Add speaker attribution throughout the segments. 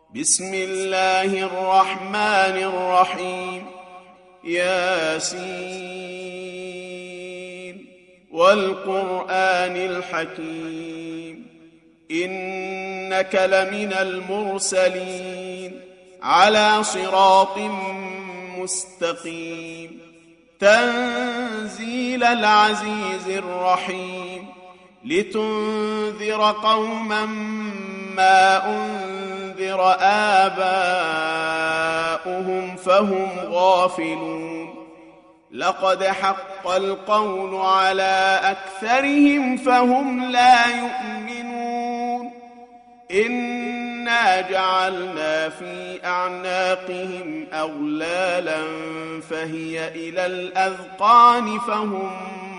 Speaker 1: بسم الله الرحمن الرحيم. ياسين والقرآن الحكيم إنك لمن المرسلين على صراط مستقيم تنزيل العزيز الرحيم لتنذر قوما ما أنذر آباؤهم فهم غافلون لقد حق القول على أكثرهم فهم لا يؤمنون إنا جعلنا في أعناقهم أغلالا فهي إلى الأذقان فهم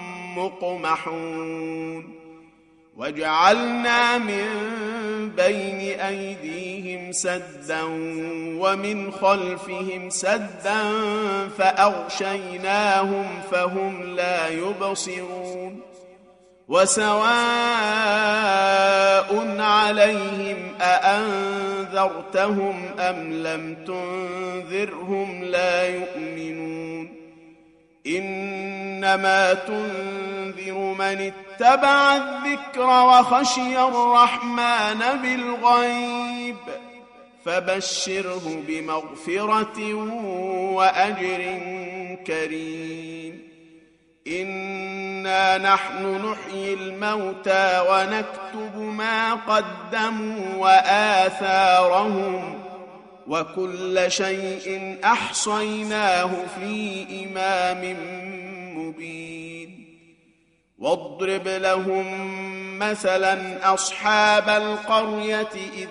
Speaker 1: مقمحون وجعلنا من بين أيديهم سدا ومن خلفهم سدا فأغشيناهم فهم لا يبصرون وسواء عليهم أأنذرتهم أم لم تنذرهم لا يؤمنون إنما تنذر من اتبع الذكر وخشي الرحمن بالغيب فبشره بمغفرة وأجر كريم إنا نحن نحيي الموتى ونكتب ما قدموا وآثارهم وكل شيء أحصيناه في إمام مبين واضرب لهم مثلا أصحاب القرية إذ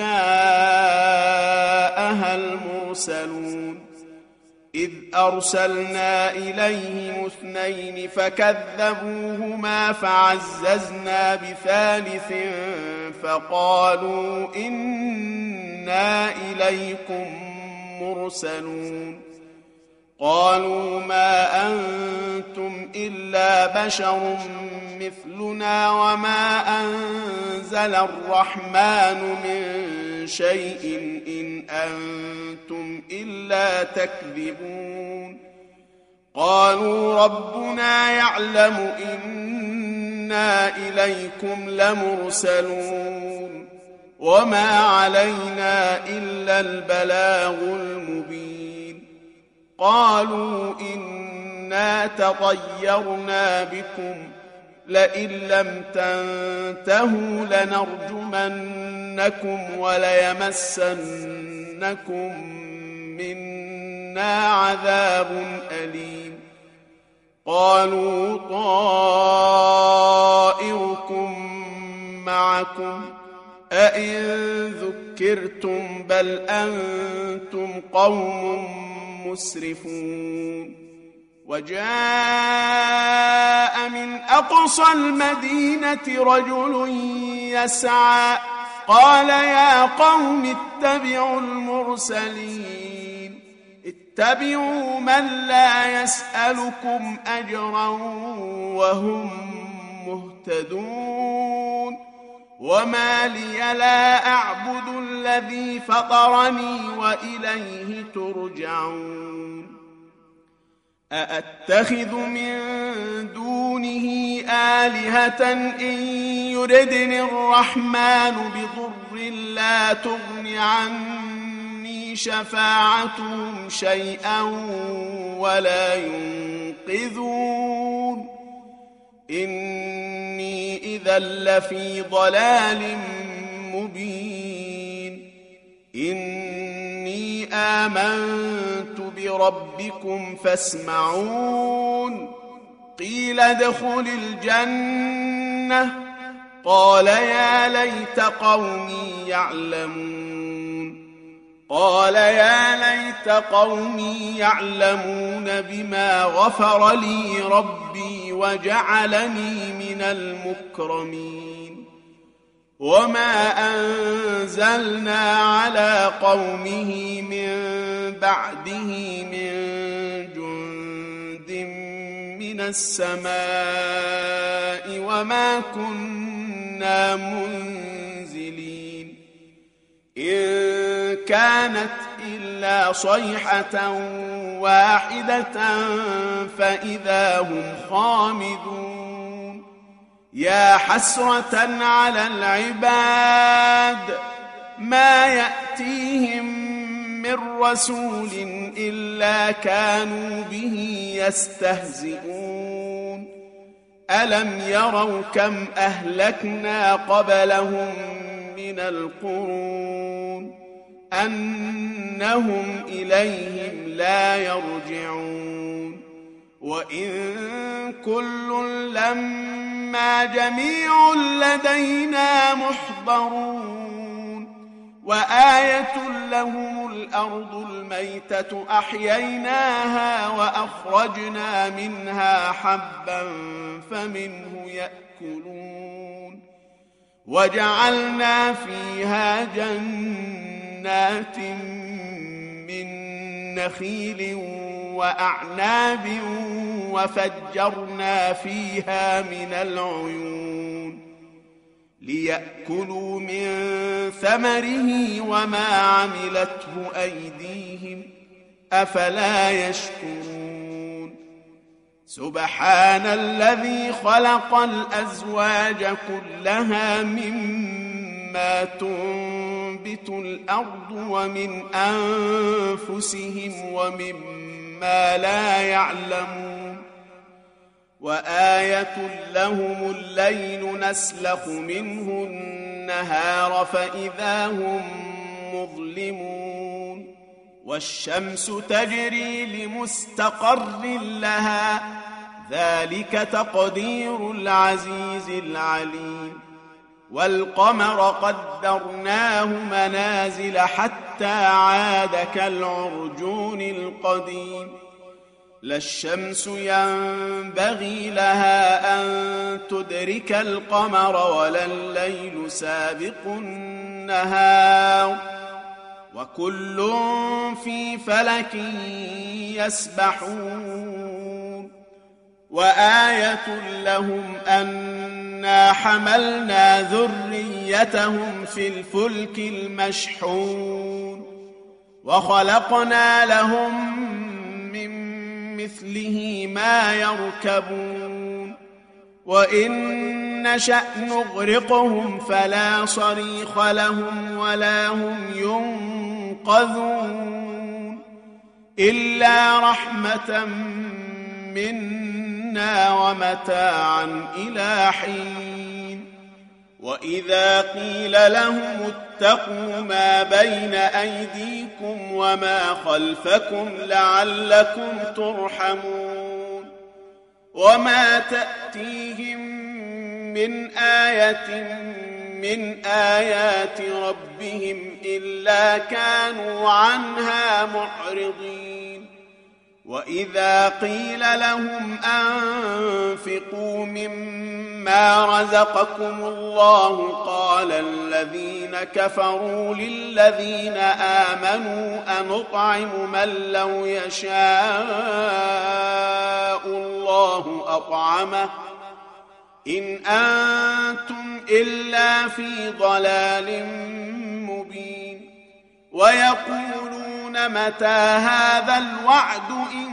Speaker 1: جاءها المرسلون إذ أرسلنا إليهم 2 فكذبوهما فعززنا بثالث فقالوا إنا إليكم مرسلون قالوا ما أنتم إلا بشر مثلنا وما أنزل الرحمن من شيء إن أنتم إلا تكذبون قالوا ربنا يعلم إنا إليكم لمرسلون وما علينا إلا البلاغ المبين قالوا إنا تطيرنا بكم لئن لم تنتهوا لنرجمنكم وليمسنكم منا عذاب أليم قالوا طائركم معكم أئن ذكرتم بل أنتم قوم مسرفون وجاء من أقصى المدينة رجل يسعى قال يا قوم اتبعوا المرسلين اتبعوا من لا يسألكم أجرا وهم مهتدون وما لي لا أعبد الذي فطرني وإليه ترجعون أأتخذ من دونه آلهة إن يردني الرحمن بضر لا تغن عني شفاعتهم شيئا ولا ينقذون إني إذا لفي ضلال مبين إني آمنت بربكم فاسمعون قيل ادخل الجنة قال يا ليت قومي يعلمون قال يا ليت قومي يعلمون بما غفر لي ربي وجعلني من المكرمين وما أنزلنا على قومه من بعده من جند من السماء وما كنا منزلين إن كانت إلا صيحة واحدة فإذا هم خامدون يا حسرة على العباد ما يأتيهم من رسول إلا كانوا به يستهزئون ألم يروا كم أهلكنا قبلهم من القرون أنهم إليهم لا يرجعون وإن كل لما جميع لدينا محضرون وآية لهم الأرض الميتة أحييناها وأخرجنا منها حبا فمنه يأكلون وجعلنا فيها جنات من نخيل وأعناب وفجرنا فيها من العيون ليأكلوا من ثمره وما عملته أيديهم أفلا يشكرون سبحان الذي خلق الأزواج كلها مما تنبت الأرض ومن أنفسهم ومما لا يعلمون وآية لهم الليل نسلخ منه النهار فإذا هم مظلمون والشمس تجري لمستقر لها ذلك تقدير العزيز العليم والقمر قدرناه منازل حتى عاد كالعرجون القديم لا الشمس ينبغي لها أن تدرك القمر ولا الليل سابق النهار وكل في فلك يسبحون وآية لهم أنا حملنا ذريتهم في الفلك المشحون وخلقنا لهم من مثله ما يركبون وإن نشأ نغرقهم فلا صريخ لهم ولا هم ينقذون إلا رحمة منا ومتاعا إلى حين وإذا قيل لهم اتقوا ما بين أيديكم وما خلفكم لعلكم ترحمون وما تأتيهم من آية من آيات ربهم إلا كانوا عنها معرضين وإذا قيل لهم أنفقوا مما رزقكم الله قال الذين كفروا للذين آمنوا أنطعم من لو يشاء الله أطعمه إن أنتم إلا في ضلال مبين ويقولون متى هذا الوعد إن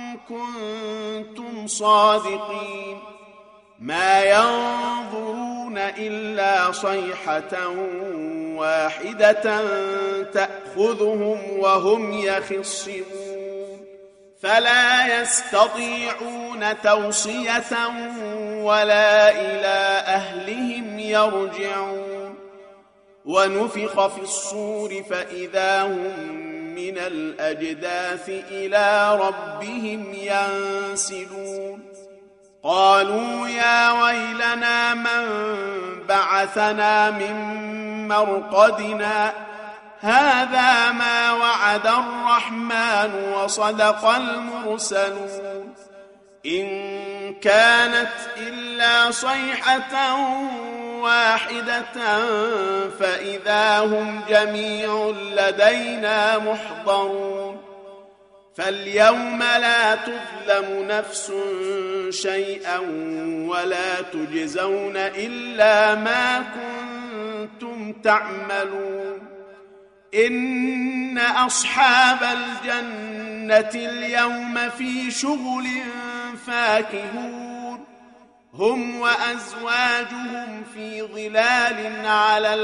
Speaker 1: كنتم صادقين ما ينظرون إلا صيحة واحدة تأخذهم وهم يخصمون فلا يستطيعون توصية ولا إلى أهلهم يرجعون ونفخ في الصور فإذا هم من الأجداث إلى ربهم ينسلون قالوا يا ويلنا من بعثنا من مرقدنا هذا ما وعد الرحمن وصدق المرسلون إن كانت إلا صيحة واحدة فإذا هم جميع لدينا محضرون فاليوم لا تظلم نفس شيئا ولا تجزون إلا ما كنتم تعملون إن أصحاب الجنة اليوم في شغل فاكهون هم وأزواجهم في ظلال على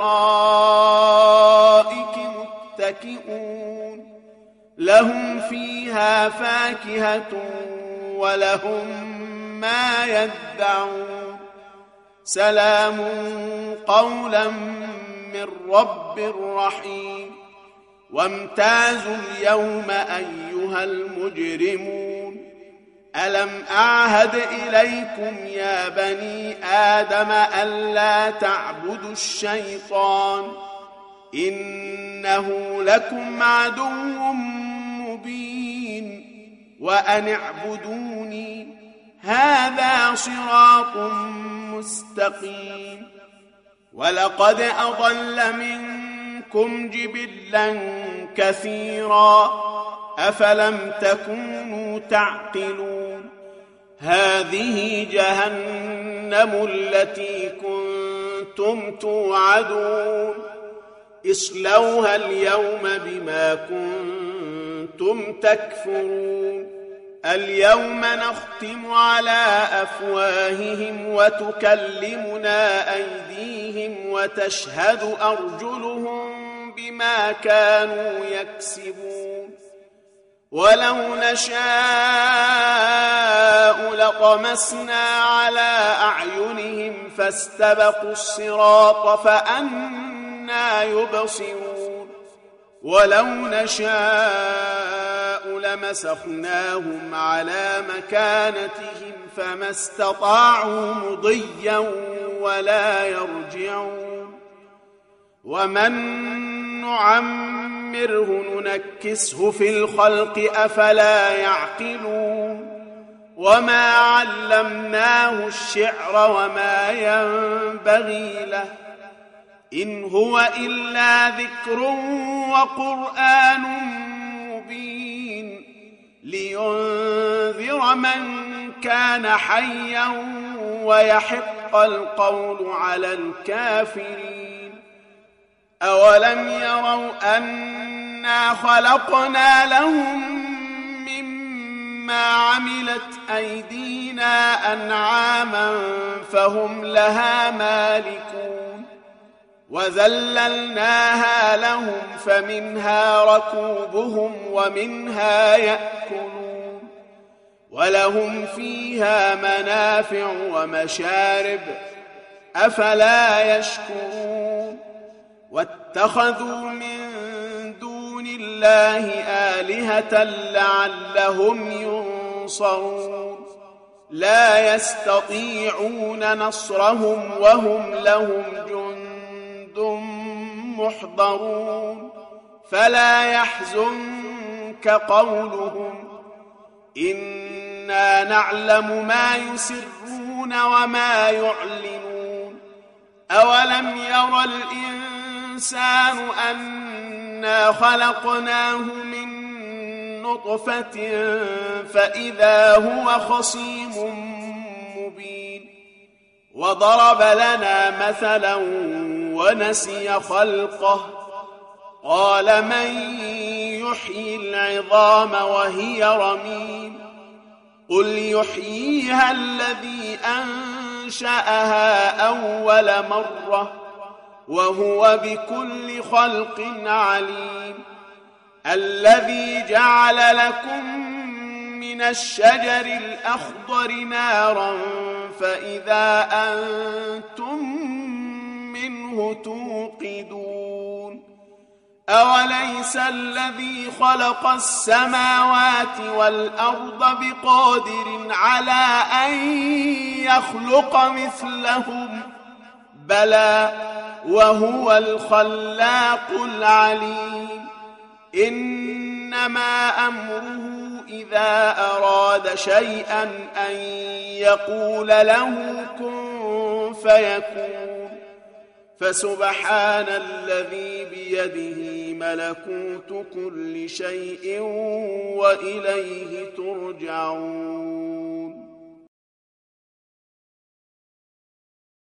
Speaker 1: الأرائك متكئون لهم فيها فاكهة ولهم ما يدعون سلام قولا من رب رحيم وامتازوا اليوم أيها المجرمون ألم أعهد إليكم يا بني آدم ألا تعبدوا الشيطان إنه لكم عدو مبين وأن اعبدوني هذا صراط مستقيم ولقد أضل منكم جبلا كثيرا أفلم تكونوا تعقلون هذه جهنم التي كنتم توعدون اصلوها اليوم بما كنتم تكفرون اليوم نختم على أفواههم وتكلمنا أيديهم وتشهد أرجلهم بما كانوا يكسبون ولو نشاء لطمسنا على أعينهم فاستبقوا الصراط فأنى يبصرون ولو نشاء لمسخناهم على مكانتهم فما استطاعوا مضيا ولا يرجعون ومن نعمره ننكسه في الخلق أفلا يعقلون وما علمناه الشعر وما ينبغي له إن هو إلا ذكر وقرآن مبين لينذر من كان حيا ويحق القول على الكافرين أولم يروا أنا خلقنا لهم مما عملت أيدينا أنعاما فهم لها مالكون وذللناها لهم فمنها ركوبهم ومنها يأكلون ولهم فيها منافع ومشارب أفلا يشكرون واتخذوا من دون الله آلهة لعلهم ينصرون لا يستطيعون نصرهم وهم لهم جند محضرون فلا يحزنك قولهم إنا نعلم ما يسرون وما يعلنون أولم ير الإنسان أنا خلقناه من نطفة فإذا هو خصيم مبين وضرب لنا مثلا ونسي خلقه قال من يحيي العظام وهي رميم قل يحييها الذي أنشأها أول مرة وهو بكل خلق عليم الذي جعل لكم من الشجر الأخضر نارا فإذا أنتم منه توقدون أوليس الذي خلق السماوات والأرض بقادر على أن يخلق مثلهم بلى وهو الخلاق العليم إنما أمره إذا أراد شيئا أن يقول له كن فيكون فسبحان الذي بيده ملكوت كل شيء وإليه ترجعون